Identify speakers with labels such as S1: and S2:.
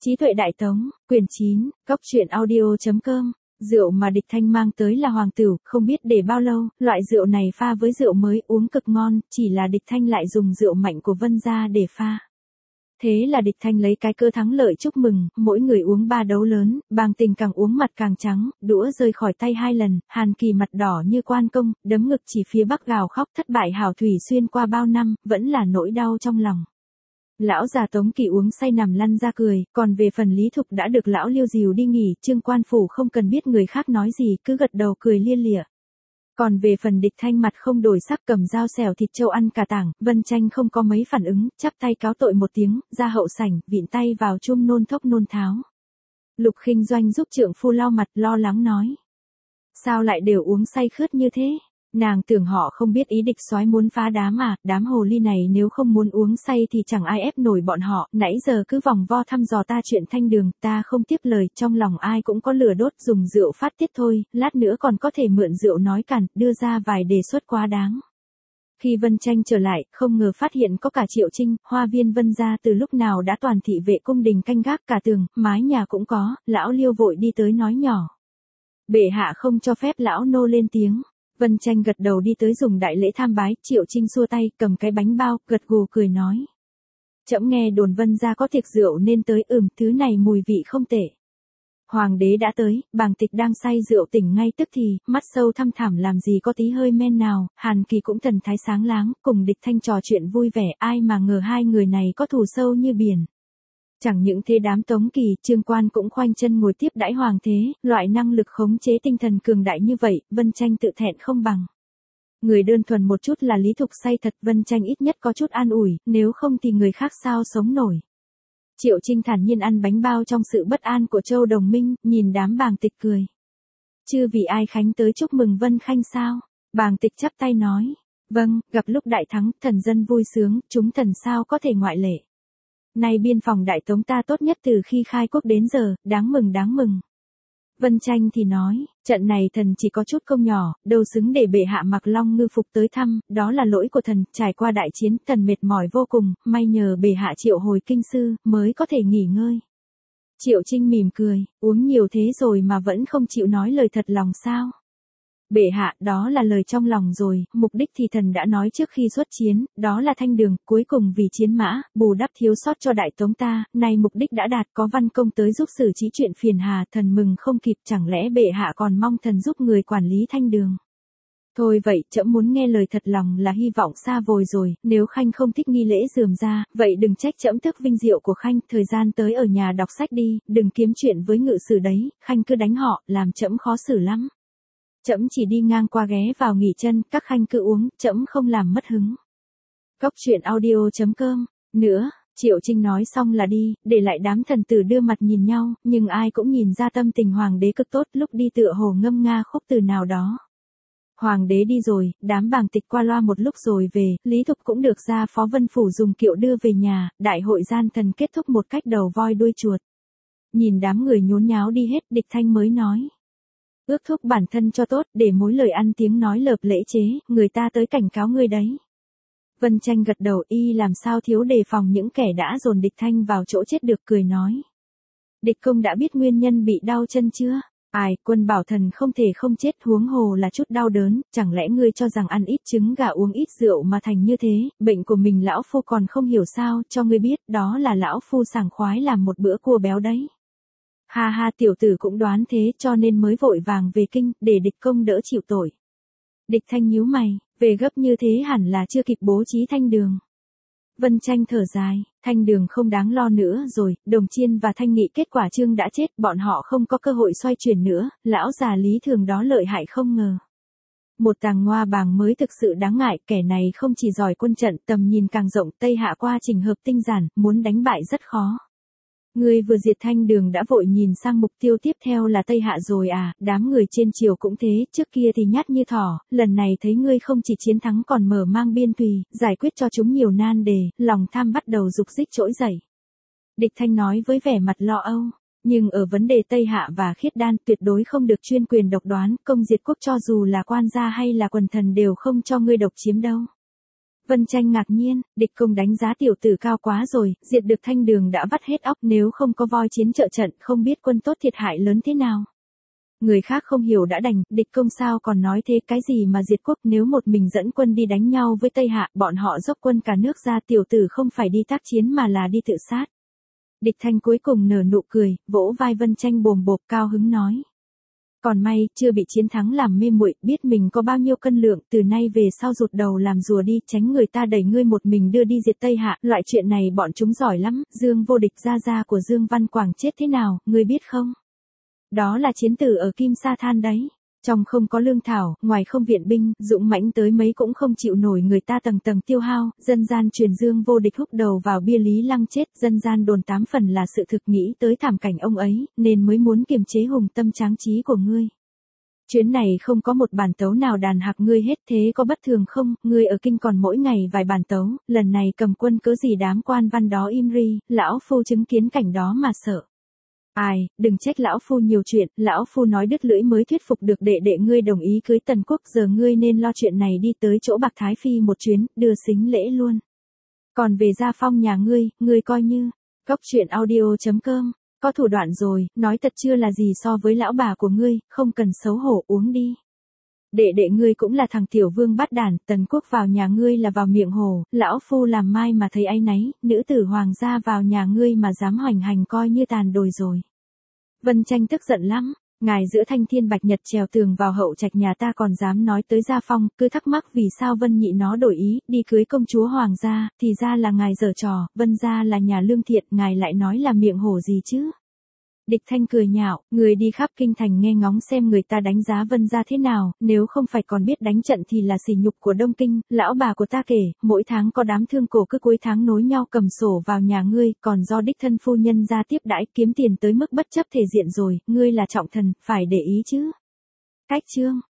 S1: Trí tuệ đại tống, quyển 9, Cốc truyện audio.com. Rượu mà Địch Thanh mang tới là hoàng tửu, không biết để bao lâu, loại rượu này pha với rượu mới uống cực ngon, chỉ là Địch Thanh lại dùng rượu mạnh của Vân gia để pha. Thế là Địch Thanh lấy cái cơ thắng lợi chúc mừng, mỗi người uống 3 đấu lớn, Bàng Tình càng uống mặt càng trắng, đũa rơi khỏi tay 2 lần, Hàn Kỳ mặt đỏ như quan công, đấm ngực chỉ phía bắc gào khóc thất bại hảo thủy xuyên qua bao năm, vẫn là nỗi đau trong lòng. Lão già Tống Kỳ uống say nằm lăn ra cười, còn về phần Lý Thục đã được lão Liêu dìu đi nghỉ, Trương Quan Phủ không cần biết người khác nói gì, cứ gật đầu cười lia lịa. Còn về phần Địch Thanh mặt không đổi sắc cầm dao xẻo thịt trâu ăn cả tảng, Vân Tranh không có mấy phản ứng, chắp tay cáo tội một tiếng, ra hậu sảnh, vịn tay vào chum nôn thốc nôn tháo. Lục Khinh Doanh giúp trượng phu lau mặt lo lắng nói. Sao lại đều uống say khướt như thế? Nàng tưởng họ không biết ý Địch soái muốn phá đám à, đám hồ ly này nếu không muốn uống say thì chẳng ai ép nổi bọn họ, nãy giờ cứ vòng vo thăm dò ta chuyện Thanh Đường, ta không tiếp lời, trong lòng ai cũng có lửa đốt dùng rượu phát tiết thôi, lát nữa còn có thể mượn rượu nói cản, đưa ra vài đề xuất quá đáng. Khi Vân Tranh trở lại, không ngờ phát hiện có cả Triệu Trinh, hoa viên Vân gia từ lúc nào đã toàn thị vệ cung đình canh gác cả tường, mái nhà cũng có, lão Liêu vội đi tới nói nhỏ. Bệ hạ không cho phép lão nô lên tiếng. Vân Tranh gật đầu đi tới dùng đại lễ tham bái, Triệu Trinh xua tay, cầm cái bánh bao, gật gù cười nói. Trẫm nghe đồn Vân gia có tiệc rượu nên tới, thứ này mùi vị không tệ. Hoàng đế đã tới, Bàng Tịch đang say rượu tỉnh ngay tức thì, mắt sâu thăm thẳm làm gì có tí hơi men nào, Hàn Kỳ cũng thần thái sáng láng, cùng Địch Thanh trò chuyện vui vẻ, ai mà ngờ hai người này có thù sâu như biển. Chẳng những thế đám Tống Kỳ, Trương Quan cũng khoanh chân ngồi tiếp đãi hoàng thế, loại năng lực khống chế tinh thần cường đại như vậy, Vân Tranh tự thẹn không bằng. Người đơn thuần một chút là Lý Thục say thật, Vân Tranh ít nhất có chút an ủi, nếu không thì người khác sao sống nổi. Triệu Trinh thản nhiên ăn bánh bao trong sự bất an của Châu Đồng Minh, nhìn đám Bàng Tịch cười. Chứ vì ai khánh tới chúc mừng Vân Khanh sao? Bàng Tịch chắp tay nói. Vâng, gặp lúc đại thắng, thần dân vui sướng, chúng thần sao có thể ngoại lệ. Nay biên phòng Đại Tống ta tốt nhất từ khi khai quốc đến giờ, đáng mừng đáng mừng. Vân Tranh thì nói, trận này thần chỉ có chút công nhỏ, đâu xứng để bệ hạ mặc long ngư phục tới thăm, đó là lỗi của thần, trải qua đại chiến, thần mệt mỏi vô cùng, may nhờ bệ hạ triệu hồi kinh sư, mới có thể nghỉ ngơi. Triệu Trinh mỉm cười, uống nhiều thế rồi mà vẫn không chịu nói lời thật lòng sao? Bệ hạ, đó là lời trong lòng rồi, mục đích thì thần đã nói trước khi xuất chiến, đó là Thanh Đường, cuối cùng vì chiến mã, bù đắp thiếu sót cho Đại Tống ta, nay mục đích đã đạt, có văn công tới giúp xử trí chuyện phiền hà, thần mừng không kịp, chẳng lẽ bệ hạ còn mong thần giúp người quản lý Thanh Đường. Thôi vậy, trẫm muốn nghe lời thật lòng là hy vọng xa vời rồi, nếu Khanh không thích nghi lễ rườm ra, vậy đừng trách trẫm thức vinh diệu của Khanh, thời gian tới ở nhà đọc sách đi, đừng kiếm chuyện với ngự sử đấy, Khanh cứ đánh họ, làm trẫm khó xử lắm. Trẫm chỉ đi ngang qua ghé vào nghỉ chân, các khanh cứ uống, trẫm không làm mất hứng. Cốc truyện audio.com. Nữa, Triệu Trinh nói xong là đi, để lại đám thần tử đưa mặt nhìn nhau, nhưng ai cũng nhìn ra tâm tình hoàng đế cực tốt, lúc đi tựa hồ ngâm nga khúc từ nào đó. Hoàng đế đi rồi, đám Bàng Tịch qua loa một lúc rồi về, Lý Thục cũng được ra Phó Vân Phủ dùng kiệu đưa về nhà, đại hội gian thần kết thúc một cách đầu voi đuôi chuột. Nhìn đám người nhốn nháo đi hết, Địch Thanh mới nói. Ước thúc bản thân cho tốt, để mối lời ăn tiếng nói lợp lễ chế, người ta tới cảnh cáo ngươi đấy. Vân Tranh gật đầu, y làm sao thiếu đề phòng những kẻ đã dồn Địch Thanh vào chỗ chết được, cười nói. Địch công đã biết nguyên nhân bị đau chân chưa? Ai, quân bảo thần không thể không chết, huống hồ là chút đau đớn, chẳng lẽ ngươi cho rằng ăn ít trứng gà uống ít rượu mà thành như thế, bệnh của mình lão phu còn không hiểu sao, cho ngươi biết, đó là lão phu sảng khoái làm một bữa cua béo đấy. Ha ha, tiểu tử cũng đoán thế cho nên mới vội vàng về kinh, để địch công đỡ chịu tội. Địch Thanh nhíu mày, về gấp như thế hẳn là chưa kịp bố trí Thanh Đường. Vân Tranh thở dài, Thanh Đường không đáng lo nữa rồi, Đồng Chiên và Thanh Nghị kết quả Trương đã chết, bọn họ không có cơ hội xoay chuyển nữa, lão già Lý Thường đó lợi hại không ngờ. Một Tàng Ngoa Bàng mới thực sự đáng ngại, kẻ này không chỉ giỏi quân trận, tầm nhìn càng rộng, Tây Hạ qua trình hợp tinh giản, muốn đánh bại rất khó. Người vừa diệt Thanh Đường đã vội nhìn sang mục tiêu tiếp theo là Tây Hạ rồi à, đám người trên triều cũng thế, trước kia thì nhát như thỏ, lần này thấy ngươi không chỉ chiến thắng còn mở mang biên thùy, giải quyết cho chúng nhiều nan đề, lòng tham bắt đầu dục dịch trỗi dậy. Địch Thanh nói với vẻ mặt lo âu, nhưng ở vấn đề Tây Hạ và Khiết Đan tuyệt đối không được chuyên quyền độc đoán, công diệt quốc cho dù là quan gia hay là quần thần đều không cho ngươi độc chiếm đâu. Vân Tranh ngạc nhiên, địch công đánh giá tiểu tử cao quá rồi, diệt được Thanh Đường đã vắt hết óc, nếu không có voi chiến trợ trận không biết quân tốt thiệt hại lớn thế nào. Người khác không hiểu đã đành, địch công sao còn nói thế, cái gì mà diệt quốc, nếu một mình dẫn quân đi đánh nhau với Tây Hạ, bọn họ dốc quân cả nước ra, tiểu tử không phải đi tác chiến mà là đi tự sát. Địch Thanh cuối cùng nở nụ cười, vỗ vai Vân Tranh bồm bộp cao hứng nói. Còn may, chưa bị chiến thắng làm mê muội, biết mình có bao nhiêu cân lượng, từ nay về sau rụt đầu làm rùa đi, tránh người ta đẩy ngươi một mình đưa đi diệt Tây Hạ, loại chuyện này bọn chúng giỏi lắm, Dương Vô Địch gia của Dương Văn Quảng chết thế nào, ngươi biết không? Đó là chiến tử ở Kim Sa Than đấy. Trong không có lương thảo, ngoài không viện binh, dũng mãnh tới mấy cũng không chịu nổi người ta tầng tầng tiêu hao, dân gian truyền Dương Vô Địch húc đầu vào bia Lý Lăng chết, dân gian đồn 8 phần là sự thực, nghĩ tới thảm cảnh ông ấy, nên mới muốn kiềm chế hùng tâm tráng trí của ngươi. Chuyến này không có một bản tấu nào đàn hạc ngươi hết, thế có bất thường không, ngươi ở kinh còn mỗi ngày vài bản tấu, lần này cầm quân cớ gì đám quan văn đó im ri, lão phu chứng kiến cảnh đó mà sợ. Ai, đừng trách lão phu nhiều chuyện, lão phu nói đứt lưỡi mới thuyết phục được đệ đệ ngươi đồng ý cưới Tần Quốc, giờ ngươi nên lo chuyện này, đi tới chỗ Bạc Thái Phi một chuyến, đưa xính lễ luôn. Còn về gia phong nhà ngươi coi như, Goctruyện.audio.com, có thủ đoạn rồi, nói thật chưa là gì so với lão bà của ngươi, không cần xấu hổ, uống đi. Đệ đệ ngươi cũng là thằng tiểu vương bát đản, Tần Quốc vào nhà ngươi là vào miệng hồ, lão phu làm mai mà thấy áy náy, nữ tử hoàng gia vào nhà ngươi mà dám hoành hành coi như tàn đồi rồi. Vân Tranh tức giận lắm, ngài giữa thanh thiên bạch nhật trèo tường vào hậu trạch nhà ta còn dám nói tới gia phong, cứ thắc mắc vì sao Vân nhị nó đổi ý, đi cưới công chúa hoàng gia, thì ra là ngài giở trò, Vân gia là nhà lương thiện, ngài lại nói là miệng hổ gì chứ. Địch Thanh cười nhạo, người đi khắp kinh thành nghe ngóng xem người ta đánh giá Vân gia thế nào, nếu không phải còn biết đánh trận thì là sỉ nhục của Đông Kinh, lão bà của ta kể, mỗi tháng có đám thương cổ cứ cuối tháng nối nhau cầm sổ vào nhà ngươi, còn do đích thân phu nhân ra tiếp đãi, kiếm tiền tới mức bất chấp thể diện rồi, ngươi là trọng thần, phải để ý chứ. Cách chương